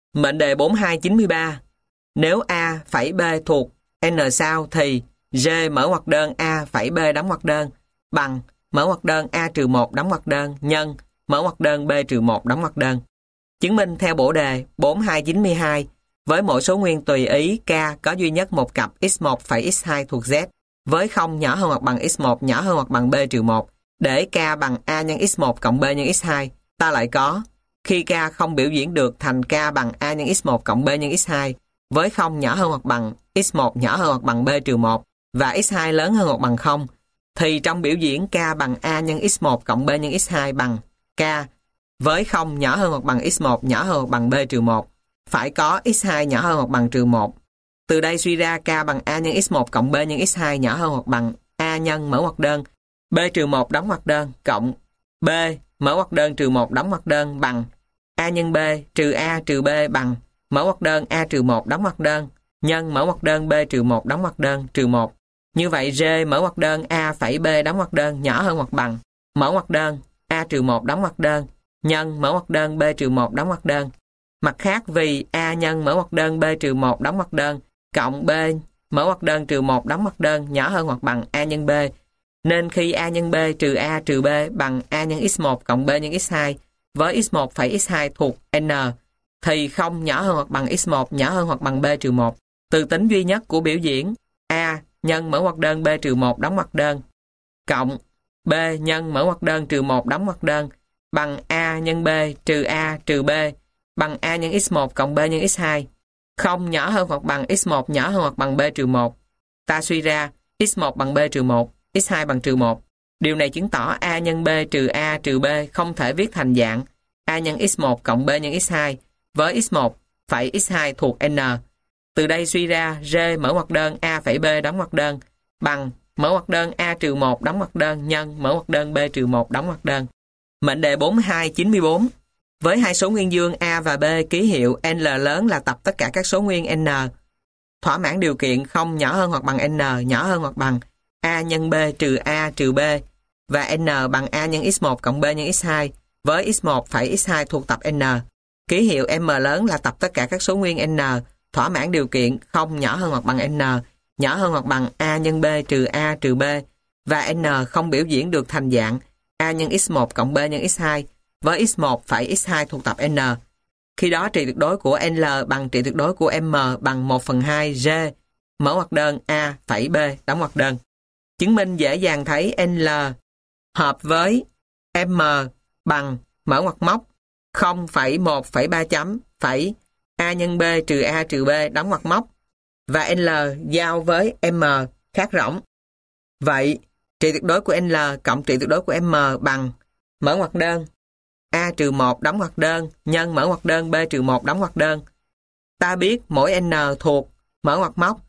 Mệnh đề 4293. Nếu A phẩy B thuộc N sao thì G mở ngoặc đơn A phẩy B đóng ngoặc đơn bằng mở ngoặc đơn A trừ 1 đóng ngoặc đơn nhân mở ngoặc đơn B trừ 1 đóng ngoặc đơn. Chứng minh theo bổ đề 4292 với mỗi số nguyên tùy ý K có duy nhất một cặp x1 phẩy x2 thuộc Z với không nhỏ hơn hoặc bằng x1 nhỏ hơn hoặc bằng B trừ 1 để K bằng A nhân x1 cộng B nhân x2. Ta lại có khi K không biểu diễn được thành K bằng A nhân x1 cộng B nhân x2 với không nhỏ hơn hoặc bằng x1 nhỏ hơn hoặc bằng B trừ 1 và x2 lớn hơn hoặc bằng 0 thì trong biểu diễn K bằng A nhân x1 cộng B nhân x2 bằng K với không nhỏ hơn hoặc bằng x1 nhỏ hơn hoặc bằng B trừ 1 phải có x2 nhỏ hơn hoặc bằng trừ 1. Từ đây suy ra K bằng A nhân x1 cộng B nhân x2 nhỏ hơn hoặc bằng A nhân mở ngoặc đơn B trừ 1 đóng ngoặc đơn cộng B mở ngoặc đơn trừ 1 đóng ngoặc đơn bằng A nhân B trừ A trừ B bằng mở ngoặc đơn A trừ 1 đóng ngoặc đơn nhân mở ngoặc đơn B trừ 1 đóng ngoặc đơn trừ 1. Như vậy G mở ngoặc đơn A phẩy B đóng ngoặc đơn nhỏ hơn hoặc bằng mở ngoặc đơn A trừ 1 đóng ngoặc đơn nhân mở ngoặc đơn B trừ 1 đóng ngoặc đơn. Mặt khác vì A nhân mở ngoặc đơn B trừ 1 đóng ngoặc đơn cộng B mở ngoặc đơn trừ 1 đóng ngoặc đơn nhỏ hơn hoặc bằng A nhân B nên khi A nhân B trừ A trừ B bằng A nhân x1 cộng B nhân x2 với x1 phẩy x2 thuộc N thì không nhỏ hơn hoặc bằng x1 nhỏ hơn hoặc bằng B trừ 1. Từ tính duy nhất của biểu diễn A nhân mở ngoặc đơn B trừ 1 đóng ngoặc đơn cộng B nhân mở ngoặc đơn trừ 1 đóng ngoặc đơn bằng A nhân B trừ A trừ B bằng A nhân x1 cộng B nhân x2 không nhỏ hơn hoặc bằng x1 nhỏ hơn hoặc bằng B trừ 1. Ta suy ra x1 bằng B trừ 1, x2 bằng trừ 1. Điều này chứng tỏ A nhân B trừ A trừ B không thể viết thành dạng A nhân x1 cộng B nhân x2 với x1 phẩy x2 thuộc N. Từ đây suy ra G mở ngoặc đơn A phẩy B đóng ngoặc đơn bằng mở ngoặc đơn A trừ 1 đóng ngoặc đơn nhân mở ngoặc đơn B trừ 1 đóng ngoặc đơn. Mệnh đề 4294. Với hai số nguyên dương A và B ký hiệu L lớn là tập tất cả các số nguyên N thỏa mãn điều kiện không nhỏ hơn hoặc bằng N nhỏ hơn hoặc bằng A nhân B trừ A trừ B và N bằng A nhân x1 cộng B nhân x2 với x1 phẩy x2 thuộc tập N. Ký hiệu M lớn là tập tất cả các số nguyên N thỏa mãn điều kiện không nhỏ hơn hoặc bằng N nhỏ hơn hoặc bằng A nhân B trừ A trừ B và N không biểu diễn được thành dạng A nhân x1 cộng B nhân x2 với x1 phẩy x2 thuộc tập N. Khi đó trị tuyệt đối của L bằng trị tuyệt đối của M bằng 1/2 G mở ngoặc đơn A phẩy B đóng ngoặc đơn. Chứng minh dễ dàng thấy L hợp với M bằng mở ngoặc móc 0,1,3 chấm phẩy A nhân B trừ A trừ B đóng ngoặc móc và L giao với M khác rỗng. Vậy trị tuyệt đối của L cộng trị tuyệt đối của M bằng mở ngoặc đơn A trừ 1 đóng ngoặc đơn nhân mở ngoặc đơn B trừ 1 đóng ngoặc đơn. Ta biết mỗi N thuộc mở ngoặc móc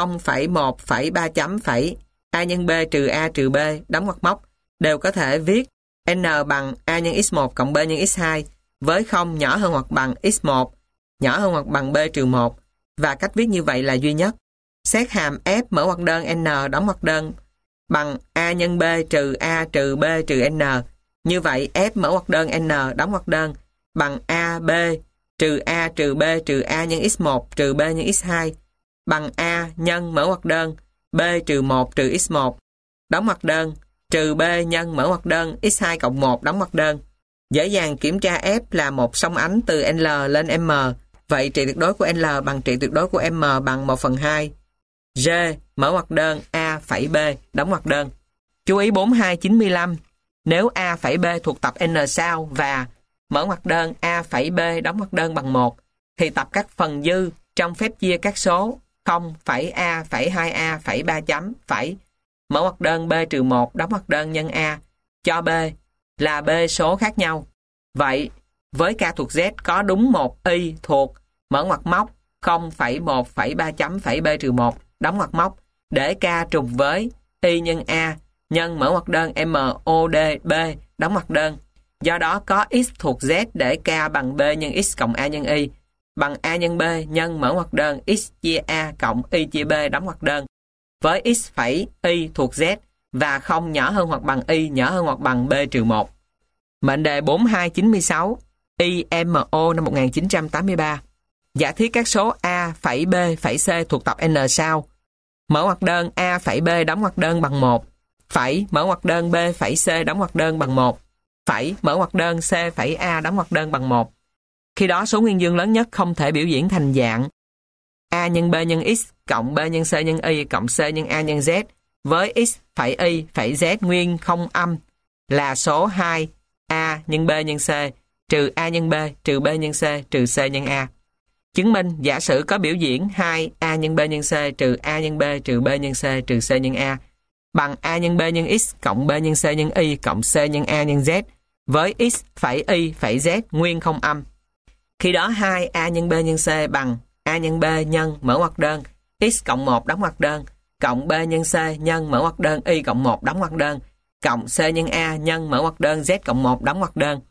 0,1,3 chấm phẩy A nhân B trừ A trừ B đóng ngoặc móc đều có thể viết N bằng A nhân x1 cộng B nhân x2 với không nhỏ hơn hoặc bằng x1 nhỏ hơn hoặc bằng B trừ 1 và cách viết như vậy là duy nhất. Xét hàm F mở ngoặc đơn N đóng ngoặc đơn bằng A nhân B trừ A trừ B trừ N. Như vậy F mở ngoặc đơn N đóng ngoặc đơn bằng A B trừ A trừ B trừ A nhân x1 trừ B nhân x2 bằng A nhân mở ngoặc đơn B trừ 1 trừ x1 đóng ngoặc đơn trừ B nhân mở ngoặc đơn x2 cộng 1 đóng ngoặc đơn. Dễ dàng kiểm tra F là một song ánh từ L lên M. Vậy trị tuyệt đối của L bằng trị tuyệt đối của M bằng 1/2 G mở ngoặc đơn A phẩy B đóng ngoặc đơn. Chú ý 4295. Nếu A phẩy B thuộc tập N sao và mở ngoặc đơn A phẩy B đóng ngoặc đơn bằng 1 thì tập các phần dư trong phép chia các số 0 phẩy A phẩy 2A phẩy 3 chấm phẩy mở ngoặc đơn B trừ 1 đóng ngoặc đơn nhân A cho B là B số khác nhau. Vậy với K thuộc Z có đúng một Y thuộc mở ngoặc móc 0,1,3 chấm phẩy B trừ 1 đóng ngoặc móc để K trùng với Y nhân A nhân mở ngoặc đơn MODB đóng ngoặc đơn. Do đó có X thuộc Z để K bằng B nhân X cộng A nhân Y bằng A nhân B nhân mở ngoặc đơn X chia A cộng Y chia B đóng ngoặc đơn với X phẩy Y thuộc Z và không nhỏ hơn hoặc bằng Y nhỏ hơn hoặc bằng B trừ 1. Mệnh đề 4296 IMO năm 1983. Giả thiết các số A, phẩy B, phẩy C thuộc tập N sau. Mở ngoặc đơn A, phẩy B đóng ngoặc đơn bằng 1. Phẩy, mở ngoặc đơn B, phẩy C đóng ngoặc đơn bằng 1. Phẩy, mở ngoặc đơn C, phẩy A đóng ngoặc đơn bằng 1. Khi đó số nguyên dương lớn nhất không thể biểu diễn thành dạng A nhân B nhân X cộng B nhân C nhân Y cộng C nhân A nhân Z với X phẩy Y phẩy Z nguyên không âm là số 2 A nhân B nhân C trừ A nhân B trừ B nhân C trừ C nhân A. Chứng minh giả sử có biểu diễn 2 A nhân B nhân C trừ A nhân B trừ B nhân C trừ C nhân A bằng A nhân B nhân X cộng B nhân C nhân Y cộng C nhân A nhân Z với X phẩy Y phẩy Z nguyên không âm. Khi đó 2 A nhân B nhân C bằng A nhân B nhân mở ngoặc đơn X cộng 1 đóng ngoặc đơn cộng B nhân C nhân mở ngoặc đơn Y cộng 1 đóng ngoặc đơn cộng C nhân A nhân mở ngoặc đơn Z cộng 1 đóng ngoặc đơn.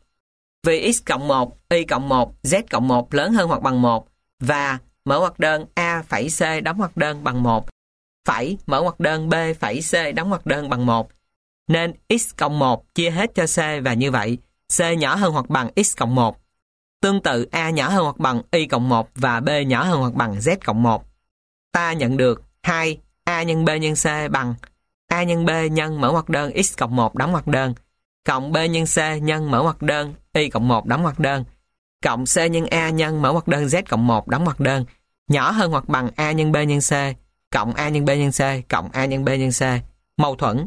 Vì X cộng 1, Y cộng 1, Z cộng 1 lớn hơn hoặc bằng 1 và mở ngoặc đơn A phẩy C đóng ngoặc đơn bằng 1 phẩy mở ngoặc đơn B phẩy C đóng ngoặc đơn bằng 1 nên X cộng 1 chia hết cho C và như vậy C nhỏ hơn hoặc bằng X cộng 1. Tương tự A nhỏ hơn hoặc bằng Y cộng 1 và B nhỏ hơn hoặc bằng Z cộng 1. Ta nhận được 2 A nhân B nhân C bằng A nhân B nhân mở ngoặc đơn X cộng 1 đóng ngoặc đơn cộng B nhân C nhân mở ngoặc đơn Y cộng 1 đóng ngoặc đơn cộng C nhân A nhân mở ngoặc đơn Z cộng 1 đóng ngoặc đơn nhỏ hơn hoặc bằng A nhân B nhân C cộng A nhân B nhân C cộng A nhân B nhân C. Mâu thuẫn.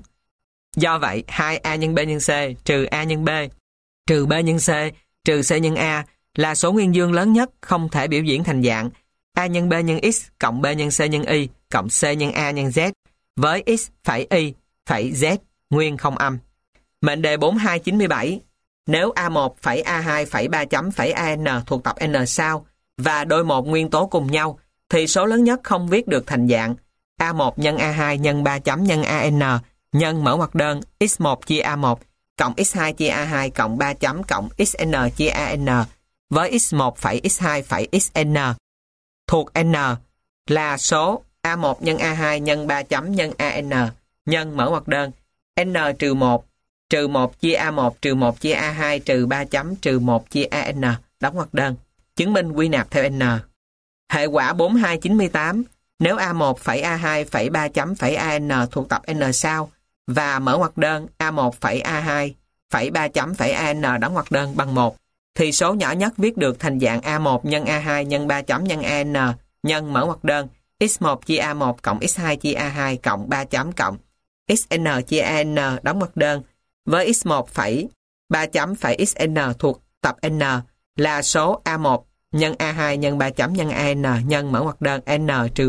Do vậy 2A nhân B nhân C trừ A nhân B trừ B nhân C trừ C nhân A là số nguyên dương lớn nhất không thể biểu diễn thành dạng A nhân B nhân X cộng B nhân C nhân Y cộng C nhân A nhân Z với X phẩy Y phẩy Z nguyên không âm. Mệnh đề 4297. Nếu A1 phẩy A2 phẩy 3 chấm phẩy AN thuộc tập N sau và đôi một nguyên tố cùng nhau thì số lớn nhất không viết được thành dạng A1 nhân A2 nhân 3 chấm nhân AN nhân mở ngoặc đơn X1 chia A1 cộng X2 chia A2 cộng 3 chấm cộng XN chia AN với X1 phẩy X2 phẩy XN thuộc N là số A1 nhân A2 nhân 3 chấm nhân AN nhân mở ngoặc đơn N trừ 1 chia A1 trừ 1 chia A2 trừ 3 chấm trừ 1 chia AN đóng ngoặc đơn. Chứng minh quy nạp theo N. Hệ quả 4298. Nếu A1 phẩy A2 phẩy 3 chấm phẩy AN thuộc tập N sau và mở ngoặc đơn A1 phẩy A2 phẩy 3 chấm phẩy AN đóng ngoặc đơn bằng 1 thì số nhỏ nhất viết được thành dạng A1 nhân A2 nhân 3 chấm nhân AN nhân mở ngoặc đơn X1 chia A1 cộng X2 chia A2 cộng 3 chấm cộng XN chia AN đóng ngoặc đơn với X1 phẩy 3 chấm phẩy XN thuộc tập N là số A1 nhân A2 nhân 3 chấm nhân AN nhân mở ngoặc đơn N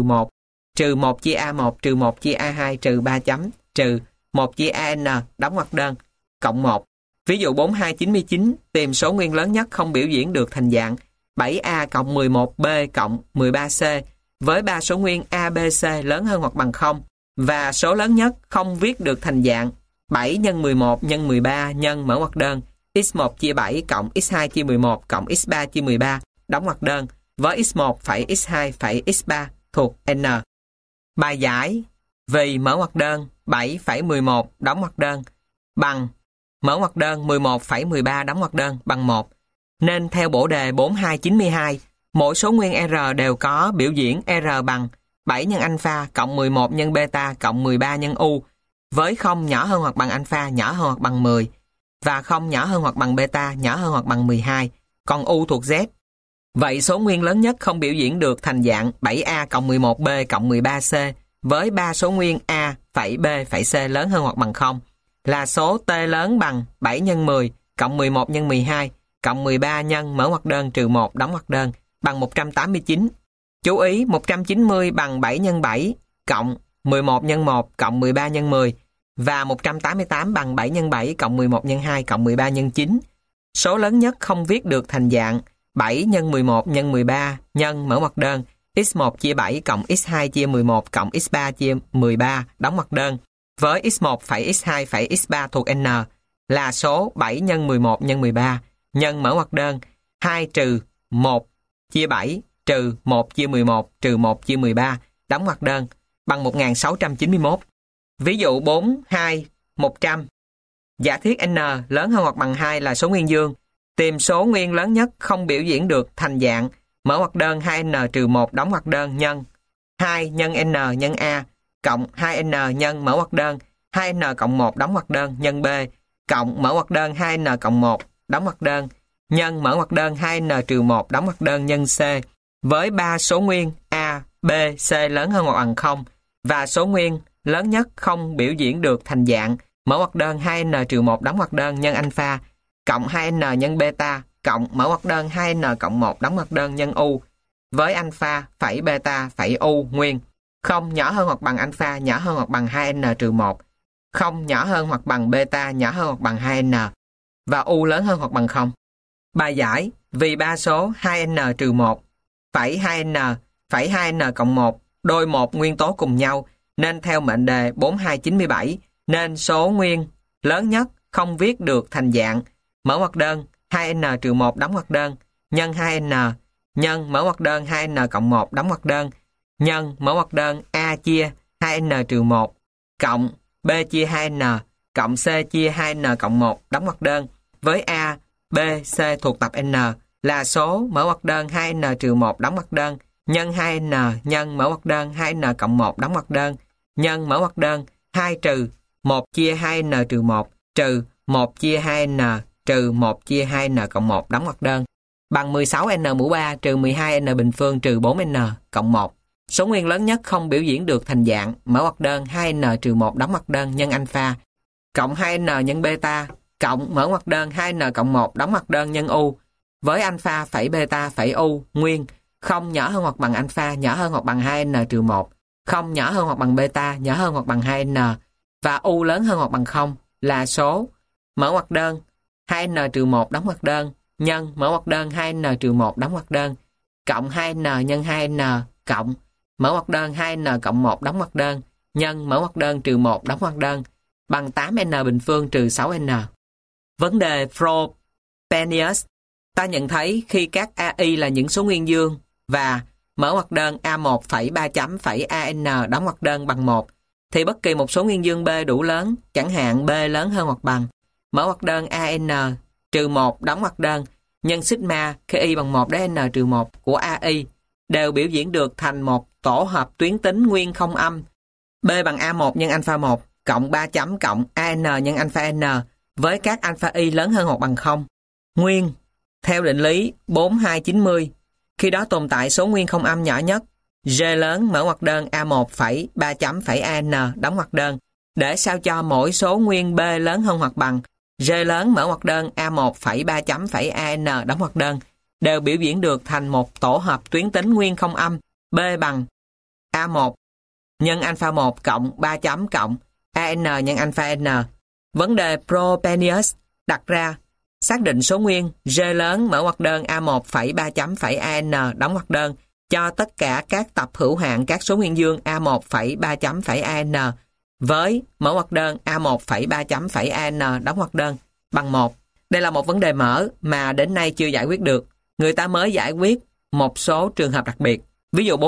trừ 1 chia A1 trừ 1 chia A2 trừ 3 chấm trừ 1 chia AN đóng ngoặc đơn cộng 1. Ví dụ 4299 tìm số nguyên lớn nhất không biểu diễn được thành dạng 7A cộng 11B cộng 13C với 3 số nguyên A, B, C lớn hơn hoặc bằng 0 và số lớn nhất không viết được thành dạng 7 nhân 11 nhân 13 nhân mở ngoặc đơn X1 chia 7 cộng X2 chia 11 cộng X3 chia 13 đóng ngoặc đơn với X1 phẩy X2 phẩy X3 thuộc N. Bài giải vì mở ngoặc đơn 7,11 đóng ngoặc đơn bằng mở ngoặc đơn 11,13 đóng ngoặc đơn bằng 1 nên theo bổ đề 4292 mỗi số nguyên R đều có biểu diễn R bằng 7 nhân alpha cộng 11 nhân beta cộng 13 nhân U với 0 nhỏ hơn hoặc bằng alpha nhỏ hơn hoặc bằng 10 và 0 nhỏ hơn hoặc bằng beta nhỏ hơn hoặc bằng 12 còn U thuộc Z. Vậy số nguyên lớn nhất không biểu diễn được thành dạng 7A cộng 11B cộng 13C với 3 số nguyên A phẩy B phẩy C lớn hơn hoặc bằng 0 là số T lớn bằng 7 nhân 10 cộng 11 nhân 12 cộng 13 nhân mở ngoặc đơn trừ 1 đóng ngoặc đơn bằng 189. Chú ý 190 bằng 7 nhân 7 cộng 11 nhân 1 cộng 13 nhân 10 và 188 bằng 7 nhân 7 cộng 11 nhân 2 cộng 13 nhân 9. Số lớn nhất không viết được thành dạng 7 nhân 11 nhân 13 nhân mở ngoặc đơn x1 chia 7 cộng x2 chia 11 cộng x3 chia 13 đóng ngoặc đơn với x1 phẩy x2 phẩy x3 thuộc N là số 7 nhân 11 nhân 13 nhân mở ngoặc đơn 2 trừ 1 chia 7 trừ 1 chia 11 trừ 1 chia 13 đóng ngoặc đơn bằng 1691. Ví dụ 4, 2, 100. Giả thiết N lớn hơn hoặc bằng 2 là số nguyên dương. Tìm số nguyên lớn nhất không biểu diễn được thành dạng mở ngoặc đơn 2n trừ 1 đóng ngoặc đơn nhân 2 nhân n nhân a cộng 2n nhân mở ngoặc đơn 2n cộng 1 đóng ngoặc đơn nhân b cộng mở ngoặc đơn 2n cộng 1 đóng ngoặc đơn nhân mở ngoặc đơn 2n trừ 1 đóng ngoặc đơn nhân c với 3 số nguyên a, b, c lớn hơn hoặc bằng 0 và số nguyên lớn nhất không biểu diễn được thành dạng mở ngoặc đơn 2n trừ 1 đóng ngoặc đơn nhân alpha cộng 2n nhân beta cộng mở ngoặc đơn 2n cộng 1 đóng ngoặc đơn nhân u với alpha phẩy beta phẩy u nguyên không nhỏ hơn hoặc bằng alpha nhỏ hơn hoặc bằng 2n trừ 1 không nhỏ hơn hoặc bằng beta nhỏ hơn hoặc bằng 2n và u lớn hơn hoặc bằng 0. Bài giải vì ba số 2n trừ 1 phẩy 2n phẩy 2n cộng 1 đôi một nguyên tố cùng nhau nên theo mệnh đề 4297 nên số nguyên lớn nhất không viết được thành dạng mở ngoặc đơn 2n trừ 1 đóng ngoặc đơn nhân 2n nhân mở ngoặc đơn 2n cộng 1 đóng ngoặc đơn nhân mở ngoặc đơn a chia 2n trừ 1 cộng b chia 2n cộng c chia 2n cộng 1 đóng ngoặc đơn với a, b, c thuộc tập n là số mở ngoặc đơn 2n trừ 1 đóng ngoặc đơn nhân 2n nhân mở ngoặc đơn 2n cộng 1 đóng ngoặc đơn nhân mở ngoặc đơn 2 trừ 1 chia 2n trừ 1 trừ 1 chia 2n trừ 1 chia 2n cộng 1 đóng ngoặc đơn bằng 16n mũ 3 trừ 12n bình phương trừ 4n cộng 1. Số nguyên lớn nhất không biểu diễn được thành dạng mở ngoặc đơn 2n trừ 1 đóng ngoặc đơn nhân alpha cộng 2n nhân beta cộng mở ngoặc đơn 2n cộng 1 đóng ngoặc đơn nhân u với alpha phẩy beta phẩy u nguyên không nhỏ hơn hoặc bằng alpha nhỏ hơn hoặc bằng 2n trừ 1 không nhỏ hơn hoặc bằng beta nhỏ hơn hoặc bằng 2n và u lớn hơn hoặc bằng 0 là số mở ngoặc đơn 2n trừ 1 đóng ngoặc đơn nhân mở ngoặc đơn 2n trừ 1 đóng ngoặc đơn cộng 2n nhân 2n cộng mở ngoặc đơn 2n cộng 1 đóng ngoặc đơn nhân mở ngoặc đơn trừ 1 đóng ngoặc đơn bằng 8n bình phương trừ 6n. Vấn đề Frobenius ta nhận thấy khi các AI là những số nguyên dương và mở ngoặc đơn A1 phẩy 3 chấm phẩy AN đóng ngoặc đơn bằng 1 thì bất kỳ một số nguyên dương B đủ lớn, chẳng hạn B lớn hơn hoặc bằng mở ngoặc đơn AN trừ 1 đóng ngoặc đơn nhân sigma khi y bằng 1 đến n trừ 1 của AI đều biểu diễn được thành một tổ hợp tuyến tính nguyên không âm B bằng A1 nhân alpha 1 cộng 3 chấm cộng AN nhân alpha N với các alpha Y lớn hơn hoặc bằng 0. Nguyên theo định lý 4290 khi đó tồn tại số nguyên không âm nhỏ nhất G lớn mở ngoặc đơn A1 phẩy 3 chấm phẩy AN đóng ngoặc đơn để sao cho mỗi số nguyên B lớn hơn hoặc bằng G lớn mở ngoặc đơn A1 phẩy 3 chấm phẩy AN đóng ngoặc đơn đều biểu diễn được thành một tổ hợp tuyến tính nguyên không âm B bằng A1 nhân alpha 1 cộng 3 chấm cộng AN nhân alpha N. Vấn đề Frobenius đặt ra xác định số nguyên G lớn mở ngoặc đơn A1 phẩy 3 chấm phẩy AN đóng ngoặc đơn cho tất cả các tập hữu hạn các số nguyên dương A1 phẩy 3 chấm phẩy AN với mở ngoặc đơn A1 phẩy 3 chấm phẩy AN đóng ngoặc đơn bằng 1. Đây là một vấn đề mở mà đến nay chưa giải quyết được. Người ta mới giải quyết một số trường hợp đặc biệt. Ví dụ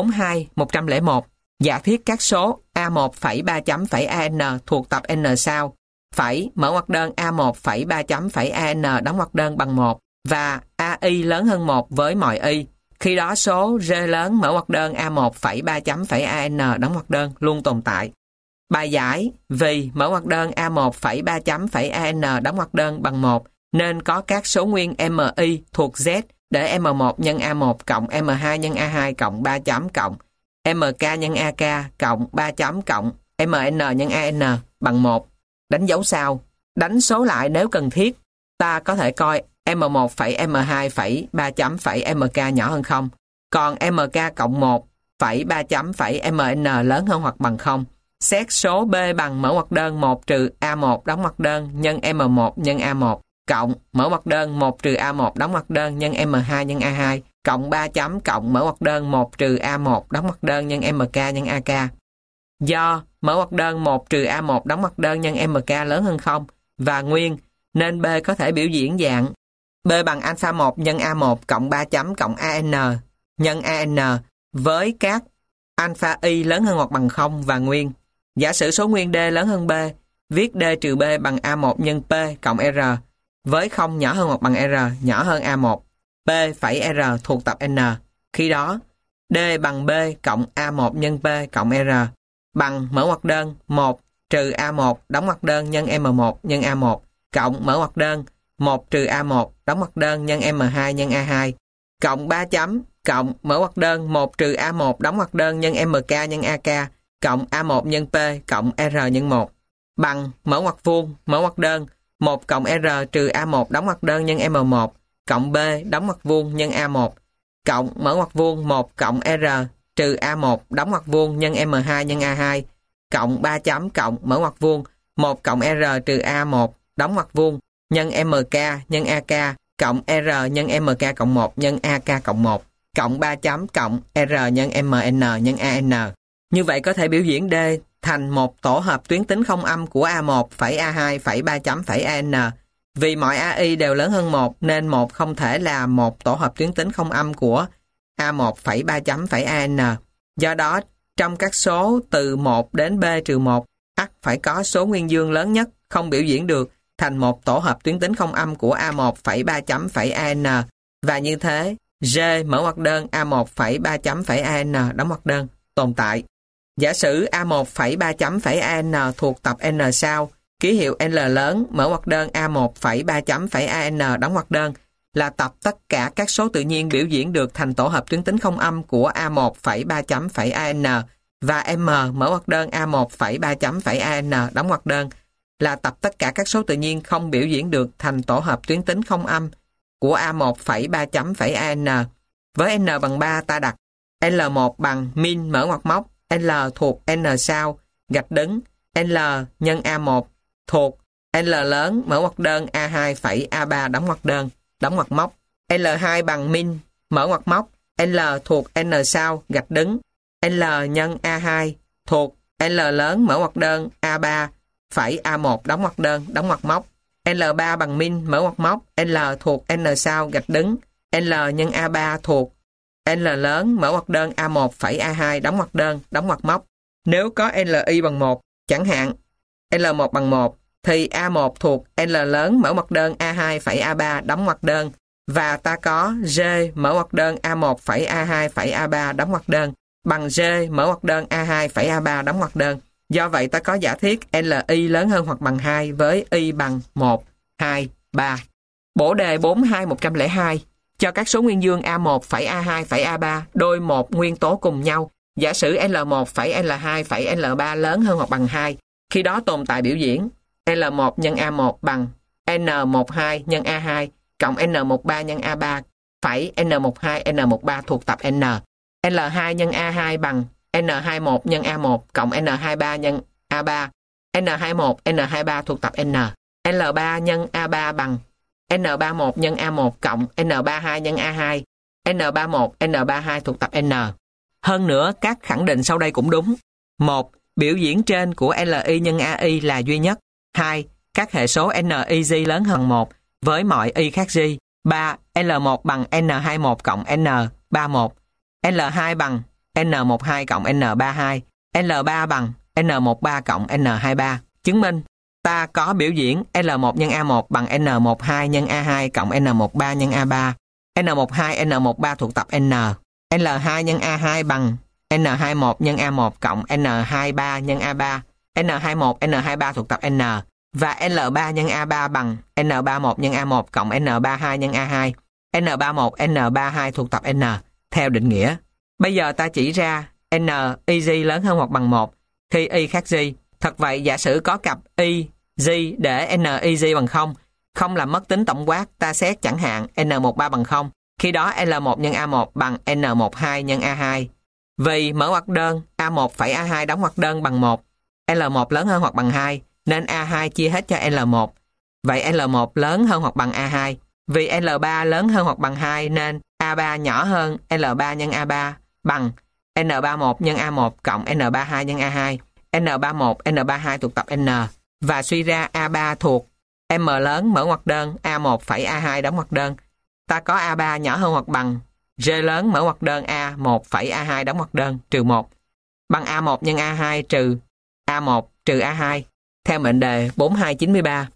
42101 giả thiết các số A1 phẩy 3 chấm phẩy AN thuộc tập N sau phẩy mở ngoặc đơn A1 phẩy 3 chấm phẩy AN đóng ngoặc đơn bằng 1 và AI lớn hơn 1 với mọi Y. Khi đó số G lớn mở ngoặc đơn A1 phẩy 3 chấm phẩy AN đóng ngoặc đơn luôn tồn tại. Bài giải vì mở ngoặc đơn A1 phẩy 3 chấm phẩy AN đóng ngoặc đơn bằng 1 nên có các số nguyên MI thuộc Z để M1 nhân A1 cộng M2 nhân A2 cộng 3 chấm cộng MK nhân AK cộng 3 chấm cộng MN nhân AN bằng 1. Đánh dấu sao. Đánh số lại nếu cần thiết. Ta có thể coi M1 phẩy M2 phẩy 3 chấm phẩy MK nhỏ hơn 0. Còn MK cộng 1 phẩy 3 chấm phẩy MN lớn hơn hoặc bằng 0. Xét số B bằng mở ngoặc đơn 1 trừ A1 đóng ngoặc đơn nhân M1 nhân A1 cộng mở ngoặc đơn 1 trừ A1 đóng ngoặc đơn nhân M2 nhân A2 cộng 3 chấm cộng mở ngoặc đơn 1 trừ A1 đóng ngoặc đơn nhân MK nhân AK. Do mở ngoặc đơn 1 trừ A1 đóng ngoặc đơn nhân MK lớn hơn 0 và nguyên nên B có thể biểu diễn dạng B bằng alpha 1 nhân A1 cộng 3 chấm cộng AN nhân AN với các alpha Y lớn hơn hoặc bằng 0 và nguyên. Giả sử số nguyên D lớn hơn B, viết D trừ B bằng A1 nhân P cộng R với 0 nhỏ hơn hoặc bằng R nhỏ hơn A1. P phẩy R thuộc tập N Khi đó, D bằng B cộng A1 nhân P cộng R bằng mở ngoặc đơn 1 trừ A1 đóng ngoặc đơn nhân M1 nhân A1 cộng mở ngoặc đơn 1 trừ A1 đóng ngoặc đơn nhân M2 nhân A2 cộng 3 chấm cộng mở ngoặc đơn 1 trừ A1 đóng ngoặc đơn nhân MK nhân AK cộng A1 nhân P cộng R nhân 1 bằng mở ngoặc vuông mở ngoặc đơn 1 cộng R trừ A1 đóng ngoặc đơn nhân M1 cộng B đóng ngoặc vuông nhân A1 cộng mở ngoặc vuông 1 cộng R trừ A1 đóng ngoặc vuông nhân M2 nhân A2 cộng 3 chấm cộng mở ngoặc vuông 1 cộng R trừ A1 đóng ngoặc vuông nhân MK nhân AK cộng R nhân MK cộng 1 nhân AK cộng 1 cộng 3 chấm cộng R nhân MN nhân AN. Như vậy có thể biểu diễn D thành một tổ hợp tuyến tính không âm của A1 phẩy A2 phẩy 3 chấm phẩy AN. Vì mọi AI đều lớn hơn 1 nên 1 không thể là một tổ hợp tuyến tính không âm của A1 phẩy 3 chấm phẩy AN. Do đó, trong các số từ 1 đến B trừ 1, ắt phải có số nguyên dương lớn nhất không biểu diễn được thành một tổ hợp tuyến tính không âm của A1 phẩy 3 chấm phẩy AN. Và như thế, G mở ngoặc đơn A1 phẩy 3 chấm phẩy AN đóng ngoặc đơn tồn tại. Giả sử A1 phẩy 3 chấm phẩy AN thuộc tập N sau, ký hiệu L lớn mở ngoặc đơn A1 phẩy 3 chấm phẩy AN đóng ngoặc đơn là tập tất cả các số tự nhiên biểu diễn được thành tổ hợp tuyến tính không âm của A1 phẩy 3 chấm phẩy AN và M mở ngoặc đơn A1 phẩy 3 chấm phẩy AN đóng ngoặc đơn là tập tất cả các số tự nhiên không biểu diễn được thành tổ hợp tuyến tính không âm của A1 phẩy 3 chấm phẩy AN. Với N bằng 3 ta đặt L1 bằng min mở ngoặc móc L thuộc N sau gạch đứng L nhân A1 thuộc L lớn mở ngoặc đơn A2 phẩy A3 đóng ngoặc móc L2 bằng min mở ngoặc móc L thuộc N sau gạch đứng L nhân A2 thuộc L lớn mở ngoặc đơn A3 phẩy A1 đóng ngoặc móc L3 bằng min mở ngoặc móc L thuộc N sau gạch đứng L nhân A3 thuộc L lớn mở ngoặc đơn A1 phẩy A2 đóng ngoặc móc. Nếu có LI bằng 1, chẳng hạn L1 bằng 1, thì A1 thuộc L lớn mở ngoặc đơn A2 phẩy A3 đóng ngoặc đơn và ta có G mở ngoặc đơn A1 phẩy A2 phẩy A3 đóng ngoặc đơn bằng G mở ngoặc đơn A2 phẩy A3 đóng ngoặc đơn. Do vậy ta có giả thiết LI lớn hơn hoặc bằng 2 với Y bằng 1, 2, 3. Bổ đề 42102 cho các số nguyên dương A1 phẩy A2 phẩy A3 đôi một nguyên tố cùng nhau. Giả sử L1 phẩy L2 phẩy L3 lớn hơn hoặc bằng 2. Khi đó tồn tại biểu diễn L1 nhân A1 bằng N12 nhân A2 cộng N13 nhân A3 phẩy N12 N13 thuộc tập N. L2 nhân A2 bằng N21 nhân A1 cộng N23 nhân A3 N21 N23 thuộc tập N. L3 nhân A3 bằng N31 nhân A1 cộng N32 nhân A2 N31 N32 thuộc tập N. Hơn nữa, các khẳng định sau đây cũng đúng. 1. Biểu diễn trên của LI nhân AI là duy nhất. 2. Các hệ số NIG lớn hơn 1 với mọi Y khác G. 3. L1 bằng N21 cộng N31. L2 bằng N12 cộng N32. L3 bằng N13 cộng N23. Chứng minh ta có biểu diễn L1 nhân A1 bằng N12 nhân A2 cộng N13 nhân A3. N12 N13 thuộc tập N. L2 nhân A2 bằng N21 nhân A1 cộng N23 nhân A3. N21 N23 thuộc tập N. Và L3 nhân A3 bằng N31 nhân A1 cộng N32 nhân A2. N31 N32 thuộc tập N theo định nghĩa. Bây giờ ta chỉ ra NIG lớn hơn hoặc bằng 1 khi Y khác G. Thật vậy, giả sử có cặp Y, G để NIG bằng 0, không làm mất tính tổng quát, ta xét chẳng hạn N13 bằng 0. Khi đó L1 nhân A1 bằng N12 nhân A2. Vì mở ngoặc đơn A1 phẩy A2 đóng ngoặc đơn bằng 1, L1 lớn hơn hoặc bằng 2, nên A2 chia hết cho L1. Vậy L1 lớn hơn hoặc bằng A2. Vì L3 lớn hơn hoặc bằng 2 nên A3 nhỏ hơn L3 nhân A3 bằng N31 nhân A1 cộng N32 nhân A2. N31, N32 thuộc tập N. Và suy ra A3 thuộc M lớn mở ngoặc đơn A1 phẩy A2 đóng ngoặc đơn. Ta có A3 nhỏ hơn hoặc bằng G lớn mở ngoặc đơn A1 phẩy A2 đóng ngoặc đơn trừ 1 bằng A1 nhân A2 trừ A1 trừ A2 theo mệnh đề 4293.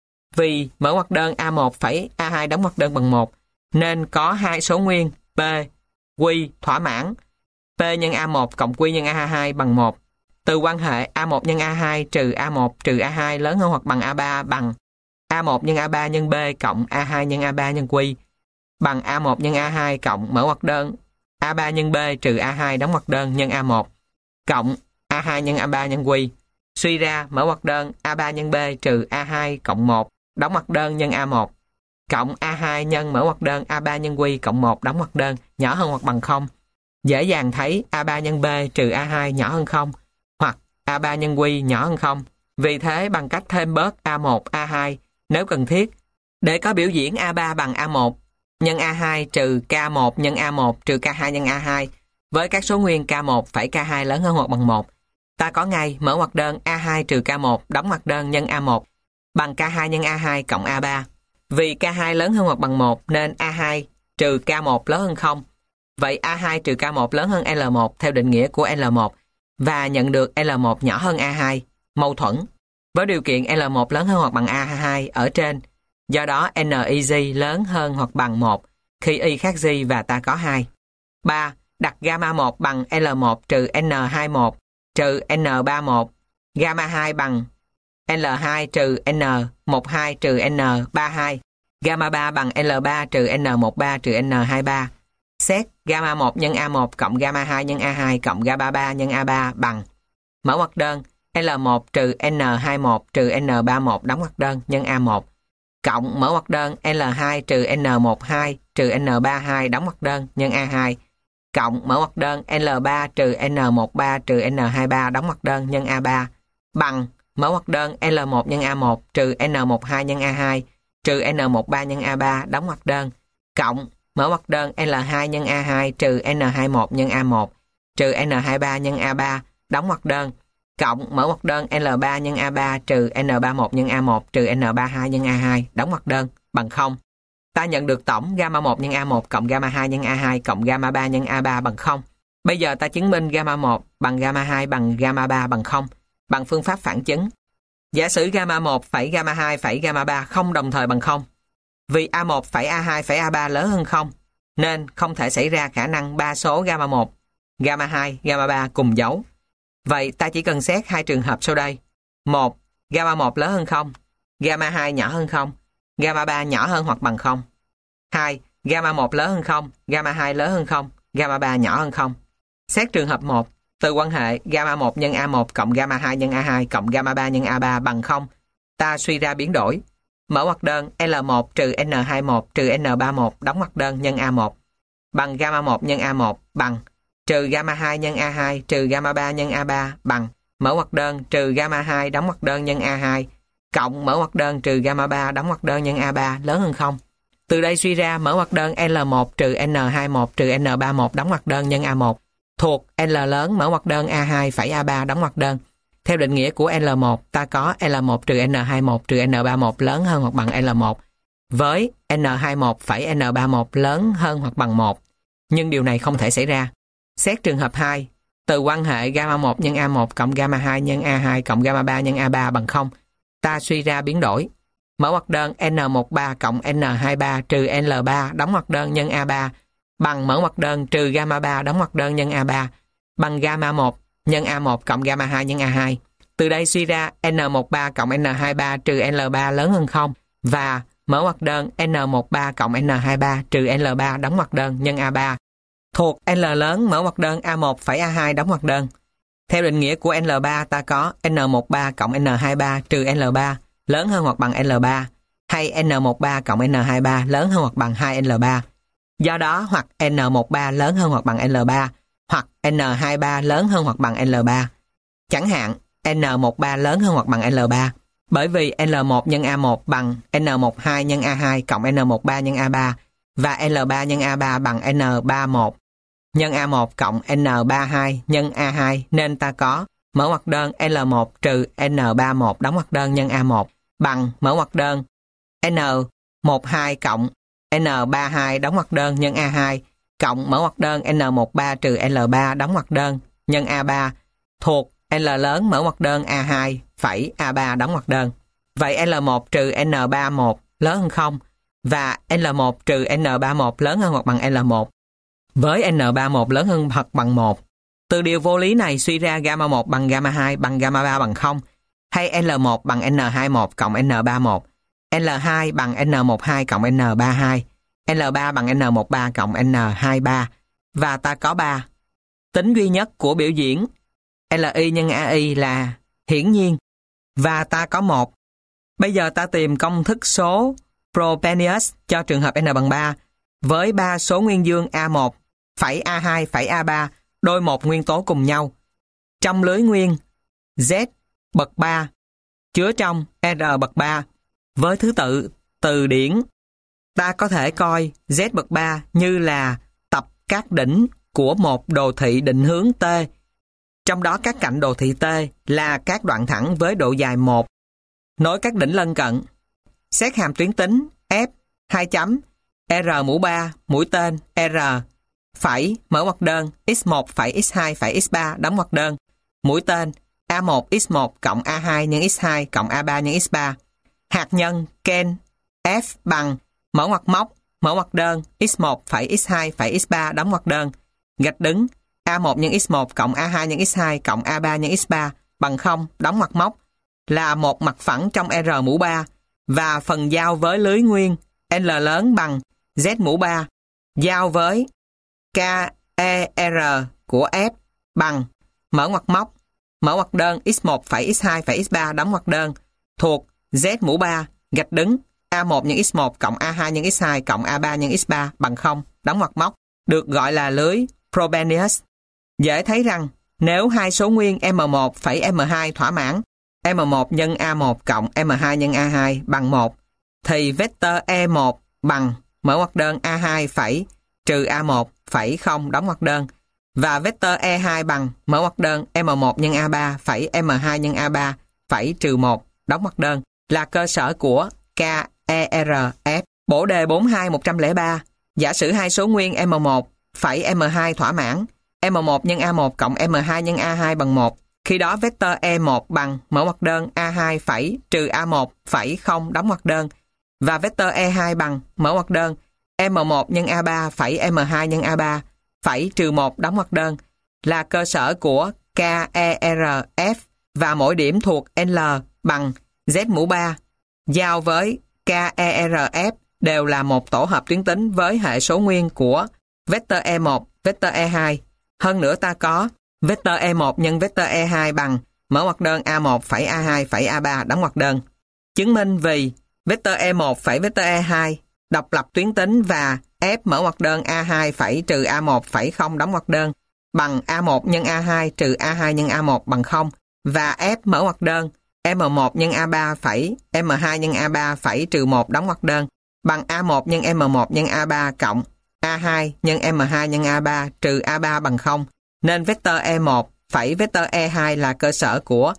Vì mở ngoặc đơn A1 phẩy A2 đóng ngoặc đơn bằng 1 nên có hai số nguyên P Q thỏa mãn. P nhân A1 cộng Q nhân A2 bằng 1. Từ quan hệ A1 nhân A2 trừ A1 trừ A2 lớn hơn hoặc bằng A3 bằng A1 nhân A3 nhân B cộng A2 nhân A3 nhân Q bằng A1 nhân A2 cộng mở ngoặc đơn A3 nhân B trừ A2 đóng ngoặc đơn nhân A1 cộng A2 nhân A3 nhân Q. Suy ra mở ngoặc đơn A3 nhân B trừ A2 cộng 1 đóng ngoặc đơn nhân A1 cộng A2 nhân mở ngoặc đơn A3 nhân Q cộng 1 đóng ngoặc đơn nhỏ hơn hoặc bằng 0. Dễ dàng thấy A3 nhân B trừ A2 nhỏ hơn 0 hoặc A3 nhân Q nhỏ hơn 0. Vì thế bằng cách thêm bớt A1, A2 nếu cần thiết để có biểu diễn A3 bằng A1 nhân A2 trừ K1 nhân A1 trừ K2 nhân A2 với các số nguyên K1 phẩy K2 lớn hơn hoặc bằng 1. Ta có ngay mở ngoặc đơn A2 trừ K1 đóng ngoặc đơn nhân A1 bằng K2 nhân A2 cộng A3. Vì K2 lớn hơn hoặc bằng 1 nên A2 trừ K1 lớn hơn 0. Vậy A2 trừ K1 lớn hơn L1 theo định nghĩa của L1 và nhận được L1 nhỏ hơn A2, mâu thuẫn với điều kiện L1 lớn hơn hoặc bằng A2 ở trên. Do đó NIG lớn hơn hoặc bằng 1 khi Y khác G và ta có 2. 3. Đặt gamma 1 bằng L1 trừ N21 trừ N31, gamma 2 bằng L2 trừ N12 trừ N32, gamma 3 bằng L3 trừ N13 trừ N23. Xét gamma 1 nhân A1 cộng gamma 2 nhân A2 cộng gamma 3 nhân A3 bằng mở ngoặc đơn L1 trừ N21 trừ N31 đóng ngoặc đơn nhân A1 cộng mở ngoặc đơn L2 trừ N12 trừ N32 đóng ngoặc đơn nhân A2 cộng mở ngoặc đơn L3 trừ N13 trừ N23 đóng ngoặc đơn nhân A3 bằng mở ngoặc đơn L1 nhân A1 trừ N12 nhân A2 trừ N13 nhân A3 đóng ngoặc đơn cộng mở ngoặc đơn L2 nhân A2 trừ N21 nhân A1 trừ N23 nhân A3 đóng ngoặc đơn cộng mở ngoặc đơn L3 nhân A3 trừ N31 nhân A1 trừ N32 nhân A2 đóng ngoặc đơn bằng 0. Ta nhận được tổng gamma 1 nhân A1 cộng gamma 2 nhân A2 cộng gamma 3 nhân A3 bằng 0. Bây giờ ta chứng minh gamma 1 bằng gamma 2 bằng gamma 3 bằng 0 bằng phương pháp phản chứng. Giả sử gamma 1 phẩy gamma 2 phẩy gamma 3 không đồng thời bằng 0. Vì A1 phẩy A2 phẩy A3 lớn hơn 0 nên không thể xảy ra khả năng ba số gamma 1, gamma 2, gamma 3 cùng dấu. Vậy ta chỉ cần xét hai trường hợp sau đây. 1. Gamma 1 lớn hơn 0, gamma 2 nhỏ hơn 0, gamma 3 nhỏ hơn hoặc bằng 0. 2. Gamma 1 lớn hơn 0, gamma 2 lớn hơn 0, gamma 3 nhỏ hơn 0. Xét trường hợp 1, từ quan hệ gamma 1 nhân A1 cộng gamma 2 nhân A2 cộng gamma 3 nhân A3 bằng 0, ta suy ra biến đổi. Mở ngoặc đơn L1 trừ N21 trừ N31 đóng ngoặc đơn nhân A1 bằng gamma 1 nhân A1 bằng trừ gamma 2 nhân A2 trừ gamma 3 nhân A3 bằng mở ngoặc đơn trừ gamma 2 đóng ngoặc đơn nhân A2 cộng mở ngoặc đơn trừ gamma 3 đóng ngoặc đơn nhân A3 lớn hơn 0. Từ đây suy ra mở ngoặc đơn L1 trừ N21 trừ N31 đóng ngoặc đơn nhân A1 thuộc L lớn mở ngoặc đơn A2 phẩy A3 đóng ngoặc đơn. Theo định nghĩa của L1, ta có L1 trừ N21 trừ N31 lớn hơn hoặc bằng L1 với N21 phẩy N31 lớn hơn hoặc bằng 1. Nhưng điều này không thể xảy ra. Xét trường hợp 2, từ quan hệ gamma 1 nhân A1 cộng gamma 2 nhân A2 cộng gamma 3 nhân A3 bằng 0, ta suy ra biến đổi. Mở ngoặc đơn N13 cộng N23 trừ L3 đóng ngoặc đơn nhân A3 bằng mở ngoặc đơn trừ gamma 3 đóng ngoặc đơn nhân A3 bằng gamma 1 nhân A1 cộng gamma 2 nhân A2. Từ đây suy ra N13 cộng N23 trừ L3 lớn hơn 0 và mở ngoặc đơn N13 cộng N23 trừ L3 đóng ngoặc đơn nhân A3 thuộc L lớn mở ngoặc đơn A1 phẩy A2 đóng ngoặc đơn. Theo định nghĩa của L3 ta có N13 cộng N23 trừ L3 lớn hơn hoặc bằng L3 hay N13 cộng N23 lớn hơn hoặc bằng 2L3. Do đó hoặc N13 lớn hơn hoặc bằng L3 hoặc N23 lớn hơn hoặc bằng L3. Chẳng hạn N13 lớn hơn hoặc bằng L3 bởi vì L1 nhân A1 bằng N12 nhân A2 cộng N13 nhân A3 và L3 nhân A3 bằng N31 nhân A1 cộng N32 nhân A2 nên ta có mở ngoặc đơn L1 trừ N31 đóng ngoặc đơn nhân A1 bằng mở ngoặc đơn N12 cộng N32 đóng ngoặc đơn nhân A2 cộng mở ngoặc đơn N13 trừ L3 đóng ngoặc đơn nhân A3 thuộc L lớn mở ngoặc đơn A2 phẩy A3 đóng ngoặc đơn. Vậy L1 trừ N31 lớn hơn 0 và L1 trừ N31 lớn hơn hoặc bằng L1 với N31 lớn hơn hoặc bằng 1. Từ điều vô lý này suy ra gamma 1 bằng gamma 2 bằng gamma 3 bằng 0, hay L1 bằng N21 cộng N31, L2 bằng N12 cộng N32, L3 bằng N13 cộng N23, và ta có 3. Tính duy nhất của biểu diễn LI nhân AI là hiển nhiên, và ta có 1. Bây giờ ta tìm công thức số Frobenius cho trường hợp n bằng 3 với 3 số nguyên dương A1, phẩy A2, phẩy A3 đôi một nguyên tố cùng nhau. Trong lưới nguyên Z bậc 3 chứa trong R bậc 3 với thứ tự từ điển, ta có thể coi Z bậc 3 như là tập các đỉnh của một đồ thị định hướng T. Trong đó các cạnh đồ thị T là các đoạn thẳng với độ dài 1, nối các đỉnh lân cận. Xét hàm tuyến tính F 2 chấm R mũ 3 mũi tên R phẩy mở ngoặc đơn x1 phẩy x2 phẩy x3 đóng ngoặc đơn mũi tên A1 x1 cộng A2 nhân x2 cộng A3 nhân x3. Hạt nhân Ken F bằng mở ngoặc đơn x1 phẩy x2 phẩy x3 đóng ngoặc đơn gạch đứng A1 nhân x1 cộng A2 nhân x2 cộng A3 nhân x3 bằng 0 đóng ngoặc móc là một mặt phẳng trong R mũ 3, và phần giao với lưới nguyên L lớn bằng Z mũ 3 giao với KER của F bằng mở ngoặc đơn x1 phẩy x2 phẩy x3 đóng ngoặc đơn thuộc Z mũ 3 gạch đứng A1 nhân x1 cộng A2 nhân x2 cộng A3 nhân x3 bằng 0 đóng ngoặc móc được gọi là lưới Frobenius. Dễ thấy rằng nếu hai số nguyên M1 phẩy M2 thỏa mãn M1 nhân A1 cộng M2 nhân A2 bằng 1 thì vector E1 bằng mở ngoặc đơn A2 phẩy trừ A1 phẩy 0 đóng ngoặc đơn, và vector E2 bằng mở ngoặc đơn M1 nhân A3 phẩy M2 nhân A3 phẩy trừ 1 đóng ngoặc đơn là cơ sở của KERF. Bổ đề 42103, giả sử hai số nguyên M1 phẩy M2 thỏa mãn M1 nhân A1 cộng M2 nhân A2 bằng 1. Khi đó vector E1 bằng mở ngoặc đơn A2 phẩy trừ A1 phẩy 0 đóng ngoặc đơn, và vector E2 bằng mở ngoặc đơn M1 nhân A3 phẩy M2 nhân A3 phẩy trừ 1 đóng ngoặc đơn là cơ sở của KERF, và mỗi điểm thuộc L bằng Z mũ 3 giao với KERF đều là một tổ hợp tuyến tính với hệ số nguyên của vector E1, vector E2. Hơn nữa ta có vector E1 nhân vector E2 bằng mở ngoặc đơn A1 phẩy A2 phẩy A3 đóng ngoặc đơn. Chứng minh vì vector E1 phẩy vector E2 độc lập tuyến tính và F mở ngoặc đơn A2 phẩy trừ A1 phẩy 0 đóng ngoặc đơn bằng A1 nhân A2 trừ A2 nhân A1 bằng 0, và F mở ngoặc đơn M1 nhân A3 phẩy M2 nhân A3 phẩy trừ 1 đóng ngoặc đơn bằng A1 nhân M1 nhân A3 cộng A2 nhân M2 nhân A3 trừ A3 bằng 0, nên vector E1 phẩy vector E2 là cơ sở của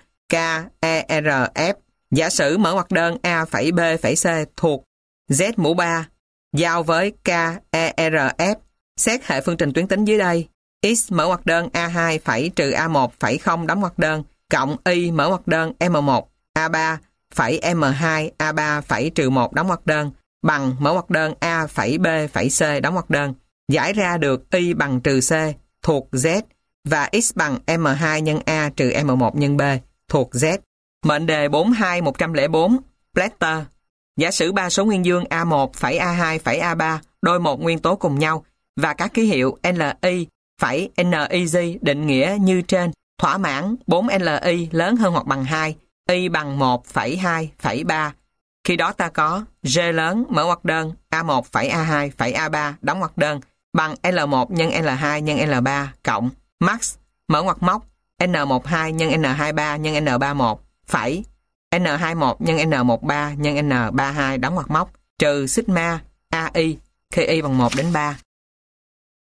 KERF. Giả sử mở ngoặc đơn A phẩy B phẩy C thuộc Z mũ 3 giao với KERF. Xét hệ phương trình tuyến tính dưới đây: x mở ngoặc đơn A2 phẩy trừ A1 phẩy 0 đóng ngoặc đơn cộng y mở ngoặc đơn M1 A3 phẩy M2 A3 phẩy trừ 1 đóng ngoặc đơn bằng mở ngoặc đơn A phẩy B phẩy C đóng ngoặc đơn. Giải ra được y bằng trừ C thuộc Z và x bằng M2 nhân A trừ M1 nhân B thuộc Z. Mệnh đề 42104 Platter. Giả sử ba số nguyên dương A1 phẩy A2 phẩy A3 đôi một nguyên tố cùng nhau và các ký hiệu Li phẩy Neg định nghĩa như trên, thỏa mãn 4Li lớn hơn hoặc bằng 2, y bằng 1,2 phẩy 3. Khi đó ta có G lớn mở ngoặc đơn A1 phẩy A2 phẩy A3 đóng ngoặc đơn bằng L1 nhân L2 nhân L3 cộng max mở ngoặc móc N12 nhân N23 nhân N31 phẩy N21 nhân N13 nhân N32 đóng ngoặc móc trừ sigma AI khi y bằng 1 đến 3.